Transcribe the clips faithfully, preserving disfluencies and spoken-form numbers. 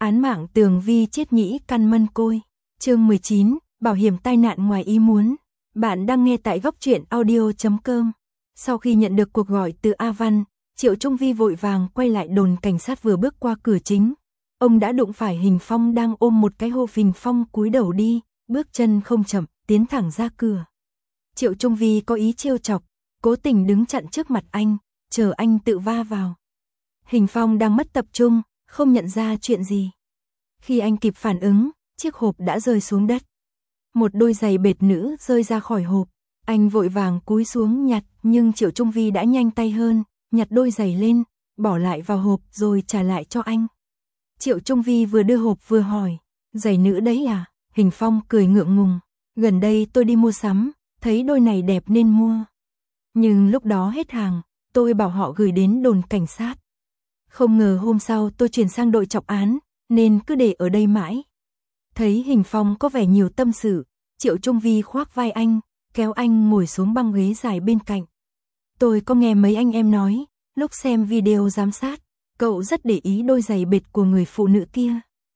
Án mạng Tường Vi chết nhĩ căn mân côi. Chương mười chín, bảo hiểm tai nạn ngoài ý muốn. Bạn đang nghe tại góc truyện audio chấm com. Sau khi nhận được cuộc gọi từ A Văn, Triệu Trung Vi vội vàng quay lại đồn cảnh sát. Vừa bước qua cửa chính, ông đã đụng phải Hình Phong đang ôm một cái hộp. Hình Phong cúi đầu đi, bước chân không chậm, tiến thẳng ra cửa. Triệu Trung Vi có ý trêu chọc, cố tình đứng chặn trước mặt anh, chờ anh tự va vào. Hình Phong đang mất tập trung, không nhận ra chuyện gì. Khi anh kịp phản ứng, chiếc hộp đã rơi xuống đất. Một đôi giày bệt nữ rơi ra khỏi hộp. Anh vội vàng cúi xuống nhặt, nhưng Triệu Trung Vi đã nhanh tay hơn, nhặt đôi giày lên, bỏ lại vào hộp rồi trả lại cho anh. Triệu Trung Vi vừa đưa hộp vừa hỏi, giày nữ đấy à? Hình Phong cười ngượng ngùng, gần đây tôi đi mua sắm, thấy đôi này đẹp nên mua. Nhưng lúc đó hết hàng, tôi bảo họ gửi đến đồn cảnh sát. Không ngờ hôm sau tôi chuyển sang đội trọng án, nên cứ để ở đây mãi. Thấy Hình Phong có vẻ nhiều tâm sự, Triệu Trung Vi khoác vai anh, kéo anh ngồi xuống băng ghế dài bên cạnh. Tôi có nghe mấy anh em nói, lúc xem video giám sát, cậu rất để ý đôi giày bệt của người phụ nữ kia.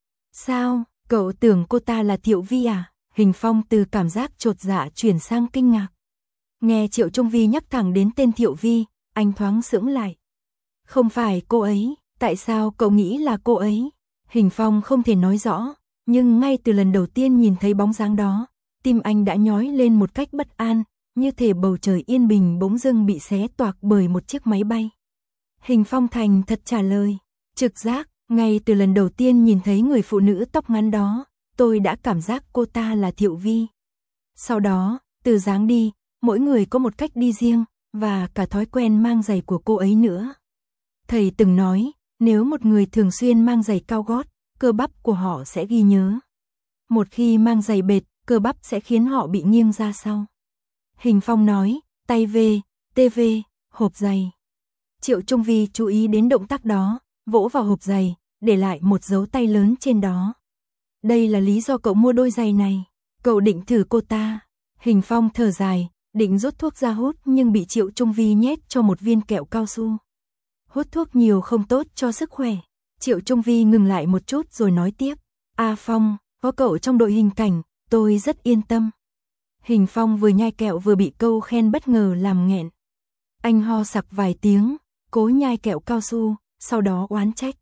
Sao, cậu tưởng cô ta là Thiệu Vi à? Hình Phong từ cảm giác chột dạ chuyển sang kinh ngạc. Nghe Triệu Trung Vi nhắc thẳng đến tên Thiệu Vi, anh thoáng sững lại. Không phải cô ấy, tại sao cậu nghĩ là cô ấy? Hình Phong không thể nói rõ, nhưng ngay từ lần đầu tiên nhìn thấy bóng dáng đó, tim anh đã nhói lên một cách bất an, như thể bầu trời yên bình bỗng dưng bị xé toạc bởi một chiếc máy bay. Hình Phong thành thật trả lời, trực giác, ngay từ lần đầu tiên nhìn thấy người phụ nữ tóc ngắn đó, tôi đã cảm giác cô ta là Thiệu Vi. Sau đó, từ dáng đi, mỗi người có một cách đi riêng, và cả thói quen mang giày của cô ấy nữa. Thầy từng nói, nếu một người thường xuyên mang giày cao gót, cơ bắp của họ sẽ ghi nhớ. Một khi mang giày bệt, cơ bắp sẽ khiến họ bị nghiêng ra sau. Hình Phong nói, tay về, tê vê, hộp giày. Triệu Trung Vi chú ý đến động tác đó, vỗ vào hộp giày, để lại một dấu tay lớn trên đó. Đây là lý do cậu mua đôi giày này. Cậu định thử cô ta. Hình Phong thở dài, định rút thuốc ra hút nhưng bị Triệu Trung Vi nhét cho một viên kẹo cao su. Hút thuốc nhiều không tốt cho sức khỏe. Triệu Trung Vi ngừng lại một chút rồi nói tiếp. A Phong, có cậu trong đội hình cảnh, tôi rất yên tâm. Hình Phong vừa nhai kẹo vừa bị câu khen bất ngờ làm nghẹn. Anh ho sặc vài tiếng, cố nhai kẹo cao su, sau đó oán trách.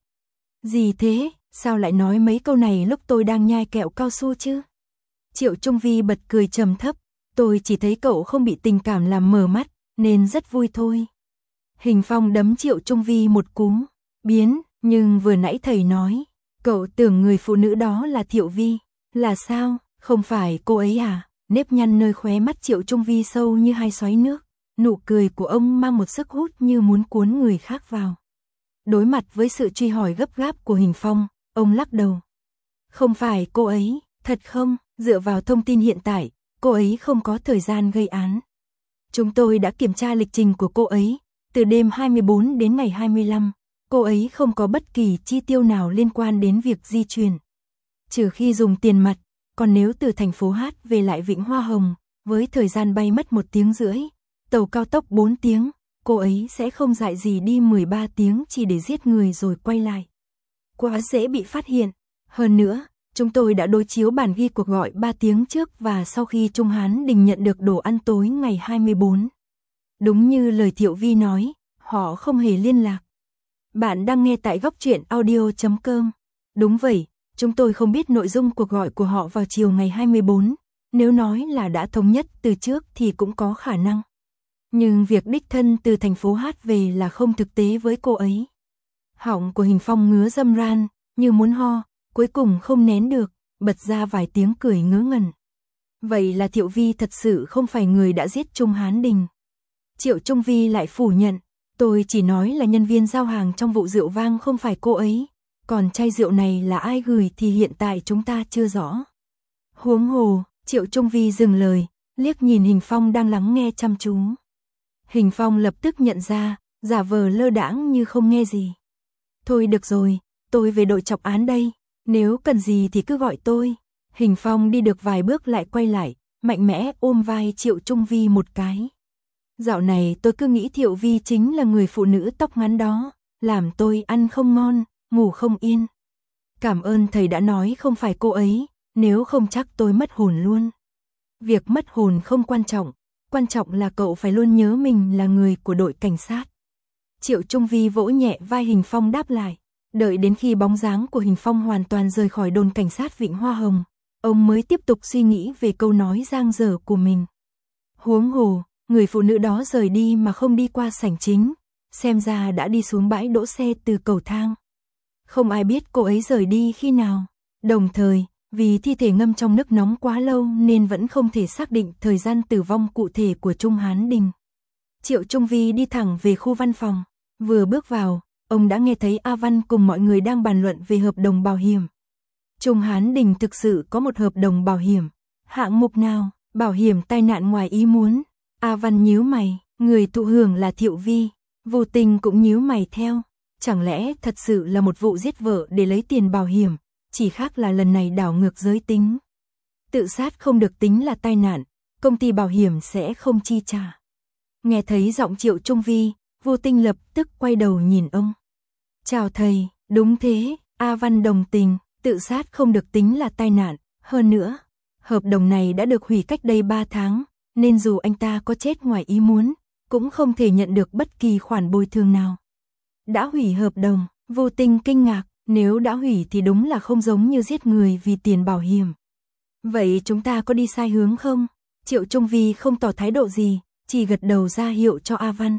Gì thế, sao lại nói mấy câu này lúc tôi đang nhai kẹo cao su chứ? Triệu Trung Vi bật cười trầm thấp, tôi chỉ thấy cậu không bị tình cảm làm mờ mắt, nên rất vui thôi. Hình Phong đấm Triệu Trung Vi một cú, biến, nhưng vừa nãy thầy nói, cậu tưởng người phụ nữ đó là Thiệu Vi, là sao, không phải cô ấy à? Nếp nhăn nơi khóe mắt Triệu Trung Vi sâu như hai xoáy nước, nụ cười của ông mang một sức hút như muốn cuốn người khác vào. Đối mặt với sự truy hỏi gấp gáp của Hình Phong, ông lắc đầu. Không phải cô ấy, thật không, dựa vào thông tin hiện tại, cô ấy không có thời gian gây án. Chúng tôi đã kiểm tra lịch trình của cô ấy, từ đêm hai mươi bốn đến ngày hai mươi lăm, cô ấy không có bất kỳ chi tiêu nào liên quan đến việc di chuyển. Trừ khi dùng tiền mặt, còn nếu từ thành phố Hát về lại Vịnh Hoa Hồng, với thời gian bay mất một tiếng rưỡi, tàu cao tốc bốn tiếng, cô ấy sẽ không dại gì đi mười ba tiếng chỉ để giết người rồi quay lại. Quá dễ bị phát hiện. Hơn nữa, chúng tôi đã đối chiếu bản ghi cuộc gọi ba tiếng trước và sau khi Trung Hán Đình nhận được đồ ăn tối ngày hai mươi bốn. Đúng như lời Thiệu Vi nói, họ không hề liên lạc. Bạn đang nghe tại góc truyện audio chấm com. Đúng vậy, chúng tôi không biết nội dung cuộc gọi của họ vào chiều ngày hai mươi bốn. Nếu nói là đã thống nhất từ trước thì cũng có khả năng. Nhưng việc đích thân từ thành phố Hát về là không thực tế với cô ấy. Họng của Hình Phong ngứa râm ran, như muốn ho, cuối cùng không nén được, bật ra vài tiếng cười ngớ ngẩn. Vậy là Thiệu Vi thật sự không phải người đã giết Trung Hán Đình. Triệu Trung Vi lại phủ nhận, tôi chỉ nói là nhân viên giao hàng trong vụ rượu vang không phải cô ấy, còn chai rượu này là ai gửi thì hiện tại chúng ta chưa rõ. Huống hồ, Triệu Trung Vi dừng lời, liếc nhìn Hình Phong đang lắng nghe chăm chú. Hình Phong lập tức nhận ra, giả vờ lơ đãng như không nghe gì. Thôi được rồi, tôi về đội trọng án đây, nếu cần gì thì cứ gọi tôi. Hình Phong đi được vài bước lại quay lại, mạnh mẽ ôm vai Triệu Trung Vi một cái. Dạo này tôi cứ nghĩ Thiệu Vi chính là người phụ nữ tóc ngắn đó, làm tôi ăn không ngon, ngủ không yên. Cảm ơn thầy đã nói không phải cô ấy, nếu không chắc tôi mất hồn luôn. Việc mất hồn không quan trọng, quan trọng là cậu phải luôn nhớ mình là người của đội cảnh sát. Triệu Trung Vi vỗ nhẹ vai Hình Phong đáp lại. Đợi đến khi bóng dáng của Hình Phong hoàn toàn rời khỏi đồn cảnh sát Vịnh Hoa Hồng, ông mới tiếp tục suy nghĩ về câu nói giang dở của mình. Huống hồ, người phụ nữ đó rời đi mà không đi qua sảnh chính, xem ra đã đi xuống bãi đỗ xe từ cầu thang. Không ai biết cô ấy rời đi khi nào. Đồng thời, vì thi thể ngâm trong nước nóng quá lâu nên vẫn không thể xác định thời gian tử vong cụ thể của Trung Hán Đình. Triệu Trung Vi đi thẳng về khu văn phòng. Vừa bước vào, ông đã nghe thấy A Văn cùng mọi người đang bàn luận về hợp đồng bảo hiểm. Trung Hán Đình thực sự có một hợp đồng bảo hiểm. Hạng mục nào? Bảo hiểm tai nạn ngoài ý muốn. A Văn nhíu mày, người thụ hưởng là Thiệu Vi. Vô Tình cũng nhíu mày theo. Chẳng lẽ thật sự là một vụ giết vợ để lấy tiền bảo hiểm, chỉ khác là lần này đảo ngược giới tính. Tự sát không được tính là tai nạn, công ty bảo hiểm sẽ không chi trả. Nghe thấy giọng Triệu Trung Vi, Vô Tình lập tức quay đầu nhìn ông. Chào thầy, đúng thế, A Văn đồng tình, tự sát không được tính là tai nạn, hơn nữa, hợp đồng này đã được hủy cách đây ba tháng, nên dù anh ta có chết ngoài ý muốn, cũng không thể nhận được bất kỳ khoản bồi thường nào. Đã hủy hợp đồng, Vô Tình kinh ngạc, nếu đã hủy thì đúng là không giống như giết người vì tiền bảo hiểm. Vậy chúng ta có đi sai hướng không? Triệu Trung Vi không tỏ thái độ gì, chỉ gật đầu ra hiệu cho A Văn.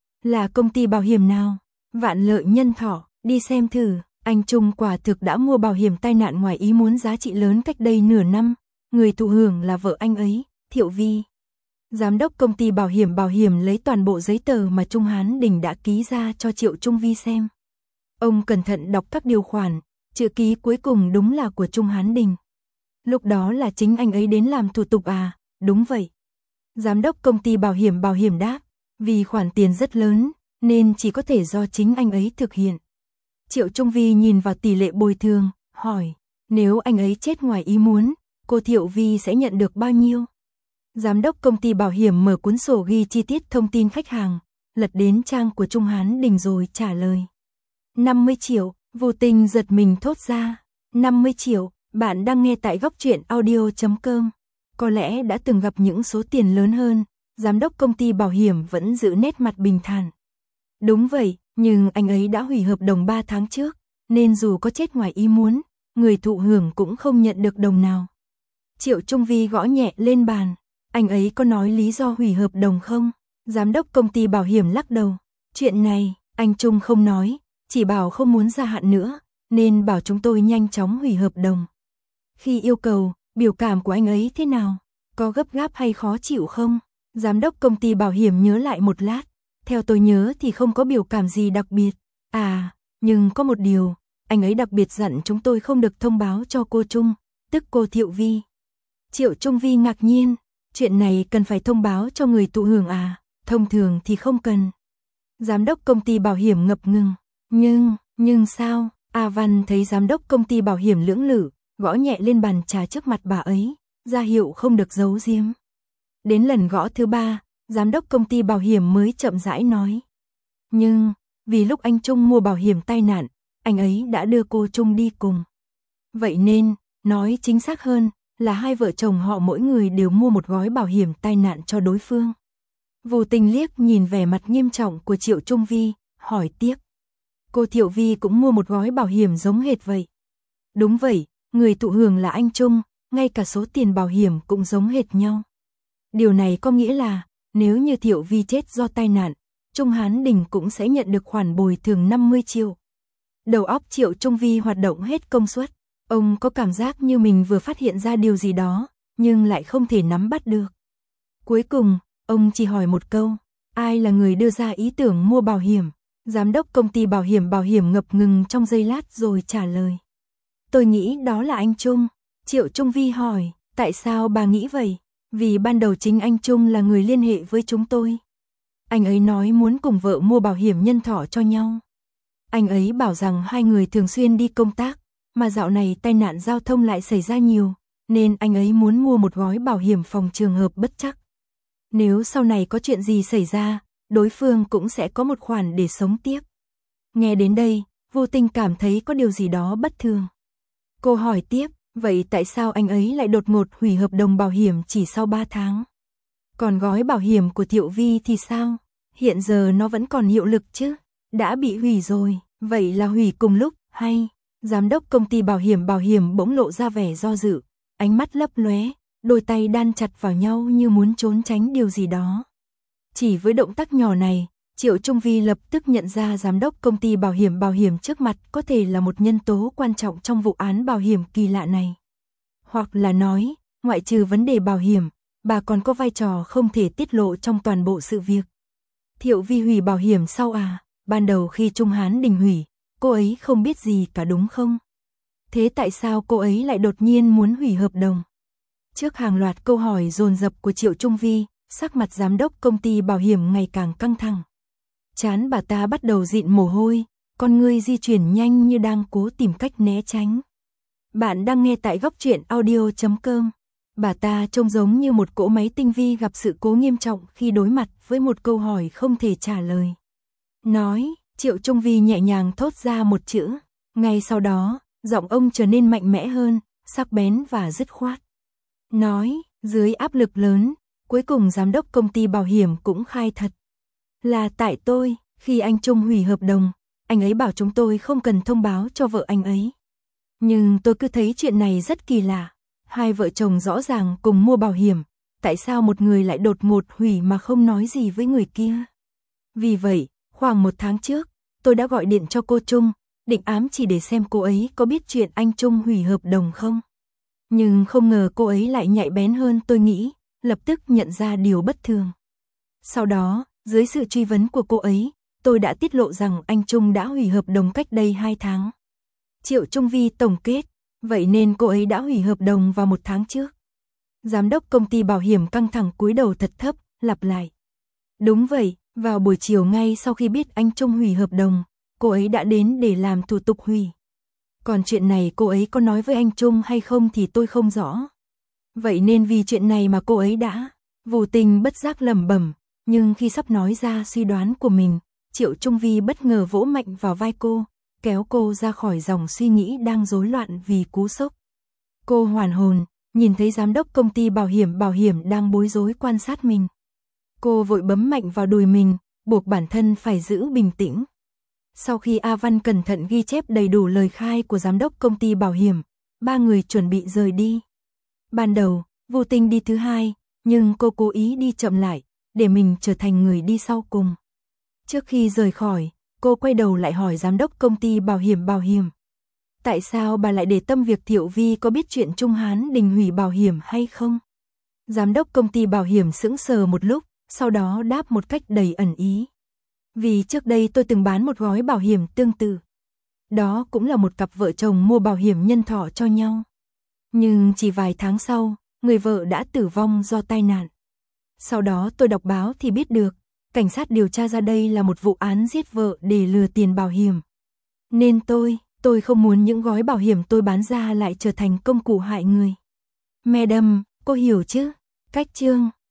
Là công ty bảo hiểm nào? Vạn Lợi Nhân Thọ, đi xem thử. Anh Trung quả thực đã mua bảo hiểm tai nạn ngoài ý muốn giá trị lớn cách đây nửa năm. Người thụ hưởng là vợ anh ấy, Thiệu Vi. Giám đốc công ty bảo hiểm bảo hiểm lấy toàn bộ giấy tờ mà Trung Hán Đình đã ký ra cho Triệu Trung Vi xem. Ông cẩn thận đọc các điều khoản, chữ ký cuối cùng đúng là của Trung Hán Đình. Lúc đó là chính anh ấy đến làm thủ tục à? Đúng vậy. Giám đốc công ty bảo hiểm bảo hiểm đáp, vì khoản tiền rất lớn, nên chỉ có thể do chính anh ấy thực hiện. Triệu Trung Vi nhìn vào tỷ lệ bồi thường, hỏi, nếu anh ấy chết ngoài ý muốn, cô Thiệu Vi sẽ nhận được bao nhiêu? Giám đốc công ty bảo hiểm mở cuốn sổ ghi chi tiết thông tin khách hàng, lật đến trang của Trung Hán Đình rồi trả lời. năm mươi triệu, Vô Tình giật mình thốt ra. năm mươi triệu, bạn đang nghe tại góc truyện audio chấm com. Có lẽ đã từng gặp những số tiền lớn hơn, giám đốc công ty bảo hiểm vẫn giữ nét mặt bình thản. Đúng vậy, nhưng anh ấy đã hủy hợp đồng ba tháng trước, nên dù có chết ngoài ý muốn, người thụ hưởng cũng không nhận được đồng nào. Triệu Trung Vi gõ nhẹ lên bàn. Anh ấy có nói lý do hủy hợp đồng không? Giám đốc công ty bảo hiểm lắc đầu. Chuyện này, anh Trung không nói, chỉ bảo không muốn gia hạn nữa, nên bảo chúng tôi nhanh chóng hủy hợp đồng. Khi yêu cầu, biểu cảm của anh ấy thế nào? Có gấp gáp hay khó chịu không? Giám đốc công ty bảo hiểm nhớ lại một lát. Theo tôi nhớ thì không có biểu cảm gì đặc biệt. À, nhưng có một điều, anh ấy đặc biệt dặn chúng tôi không được thông báo cho cô Trung, tức cô Thiệu Vi. Triệu Trung Vi ngạc nhiên. Chuyện này cần phải thông báo cho người thụ hưởng à? Thông thường thì không cần. Giám đốc công ty bảo hiểm ngập ngừng. Nhưng, nhưng sao? A Văn thấy giám đốc công ty bảo hiểm lưỡng lự, gõ nhẹ lên bàn trà trước mặt bà ấy, ra hiệu không được giấu giếm. Đến lần gõ thứ ba, giám đốc công ty bảo hiểm mới chậm rãi nói. Nhưng, vì lúc anh Trung mua bảo hiểm tai nạn, anh ấy đã đưa cô Trung đi cùng. Vậy nên, nói chính xác hơn, là hai vợ chồng họ mỗi người đều mua một gói bảo hiểm tai nạn cho đối phương. Vô Tình liếc nhìn vẻ mặt nghiêm trọng của Triệu Trung Vi, hỏi tiếp. Cô Thiệu Vi cũng mua một gói bảo hiểm giống hệt vậy. Đúng vậy, người thụ hưởng là anh Trung, ngay cả số tiền bảo hiểm cũng giống hệt nhau. Điều này có nghĩa là, nếu như Thiệu Vi chết do tai nạn, Trung Hán Đình cũng sẽ nhận được khoản bồi thường năm mươi triệu. Đầu óc Triệu Trung Vi hoạt động hết công suất. Ông có cảm giác như mình vừa phát hiện ra điều gì đó, nhưng lại không thể nắm bắt được. Cuối cùng, ông chỉ hỏi một câu, ai là người đưa ra ý tưởng mua bảo hiểm? Giám đốc công ty bảo hiểm bảo hiểm ngập ngừng trong giây lát rồi trả lời. Tôi nghĩ đó là anh Trung. Triệu Trung Vi hỏi, tại sao bà nghĩ vậy? Vì ban đầu chính anh Trung là người liên hệ với chúng tôi. Anh ấy nói muốn cùng vợ mua bảo hiểm nhân thọ cho nhau. Anh ấy bảo rằng hai người thường xuyên đi công tác, mà dạo này tai nạn giao thông lại xảy ra nhiều, nên anh ấy muốn mua một gói bảo hiểm phòng trường hợp bất trắc. Nếu sau này có chuyện gì xảy ra, đối phương cũng sẽ có một khoản để sống tiếp. Nghe đến đây, Vô Tình cảm thấy có điều gì đó bất thường. Cô hỏi tiếp, vậy tại sao anh ấy lại đột ngột hủy hợp đồng bảo hiểm chỉ sau ba tháng? Còn gói bảo hiểm của Thiệu Vi thì sao? Hiện giờ nó vẫn còn hiệu lực chứ? Đã bị hủy rồi, vậy là hủy cùng lúc, hay? Giám đốc công ty bảo hiểm bảo hiểm bỗng lộ ra vẻ do dự, ánh mắt lấp lóe, đôi tay đan chặt vào nhau như muốn trốn tránh điều gì đó. Chỉ với động tác nhỏ này, Triệu Trung Vi lập tức nhận ra giám đốc công ty bảo hiểm bảo hiểm trước mặt có thể là một nhân tố quan trọng trong vụ án bảo hiểm kỳ lạ này. Hoặc là nói, ngoại trừ vấn đề bảo hiểm, bà còn có vai trò không thể tiết lộ trong toàn bộ sự việc. Thiệu Vi hủy bảo hiểm sau à? Ban đầu khi Trung Hán Đình hủy, cô ấy không biết gì cả đúng không? Thế tại sao cô ấy lại đột nhiên muốn hủy hợp đồng? Trước hàng loạt câu hỏi dồn dập của Triệu Trung Vi, sắc mặt giám đốc công ty bảo hiểm ngày càng căng thẳng. Trán bà ta bắt đầu dịn mồ hôi, con ngươi di chuyển nhanh như đang cố tìm cách né tránh. Bạn đang nghe tại góc truyện audio chấm com. Bà ta trông giống như một cỗ máy tinh vi gặp sự cố nghiêm trọng khi đối mặt với một câu hỏi không thể trả lời. Nói, Triệu Trung Vi nhẹ nhàng thốt ra một chữ. Ngay sau đó, giọng ông trở nên mạnh mẽ hơn, sắc bén và dứt khoát. Nói, dưới áp lực lớn, cuối cùng giám đốc công ty bảo hiểm cũng khai thật. Là tại tôi, khi anh Trung hủy hợp đồng, anh ấy bảo chúng tôi không cần thông báo cho vợ anh ấy. Nhưng tôi cứ thấy chuyện này rất kỳ lạ. Hai vợ chồng rõ ràng cùng mua bảo hiểm, tại sao một người lại đột ngột hủy mà không nói gì với người kia? Vì vậy, khoảng một tháng trước, tôi đã gọi điện cho cô Trung, định ám chỉ để xem cô ấy có biết chuyện anh Trung hủy hợp đồng không. Nhưng không ngờ cô ấy lại nhạy bén hơn tôi nghĩ, lập tức nhận ra điều bất thường. Sau đó, dưới sự truy vấn của cô ấy, tôi đã tiết lộ rằng anh Trung đã hủy hợp đồng cách đây hai tháng. Triệu Trung Vi tổng kết, vậy nên cô ấy đã hủy hợp đồng vào một tháng trước. Giám đốc công ty bảo hiểm căng thẳng cúi đầu thật thấp, lặp lại. Đúng vậy, vào buổi chiều ngay sau khi biết anh Trung hủy hợp đồng, cô ấy đã đến để làm thủ tục hủy. Còn chuyện này cô ấy có nói với anh Trung hay không thì tôi không rõ. Vậy nên vì chuyện này mà cô ấy đã vô tình bất giác lẩm bẩm, nhưng khi sắp nói ra suy đoán của mình, Triệu Trung Vi bất ngờ vỗ mạnh vào vai cô, kéo cô ra khỏi dòng suy nghĩ đang rối loạn vì cú sốc. Cô hoàn hồn, nhìn thấy giám đốc công ty bảo hiểm bảo hiểm đang bối rối quan sát mình. Cô vội bấm mạnh vào đùi mình, buộc bản thân phải giữ bình tĩnh. Sau khi A Văn cẩn thận ghi chép đầy đủ lời khai của giám đốc công ty bảo hiểm, ba người chuẩn bị rời đi. Ban đầu, Vô Tình đi thứ hai, nhưng cô cố ý đi chậm lại, để mình trở thành người đi sau cùng. Trước khi rời khỏi, cô quay đầu lại hỏi giám đốc công ty bảo hiểm bảo hiểm. Tại sao bà lại để tâm việc Thiệu Vi có biết chuyện Trung Hán Đình hủy bảo hiểm hay không? Giám đốc công ty bảo hiểm sững sờ một lúc, sau đó đáp một cách đầy ẩn ý. Vì trước đây tôi từng bán một gói bảo hiểm tương tự. Đó cũng là một cặp vợ chồng mua bảo hiểm nhân thọ cho nhau. Nhưng chỉ vài tháng sau, người vợ đã tử vong do tai nạn. Sau đó tôi đọc báo thì biết được, cảnh sát điều tra ra đây là một vụ án giết vợ để lừa tiền bảo hiểm. Nên tôi, tôi không muốn những gói bảo hiểm tôi bán ra lại trở thành công cụ hại người. Madam, cô hiểu chứ? Cách chương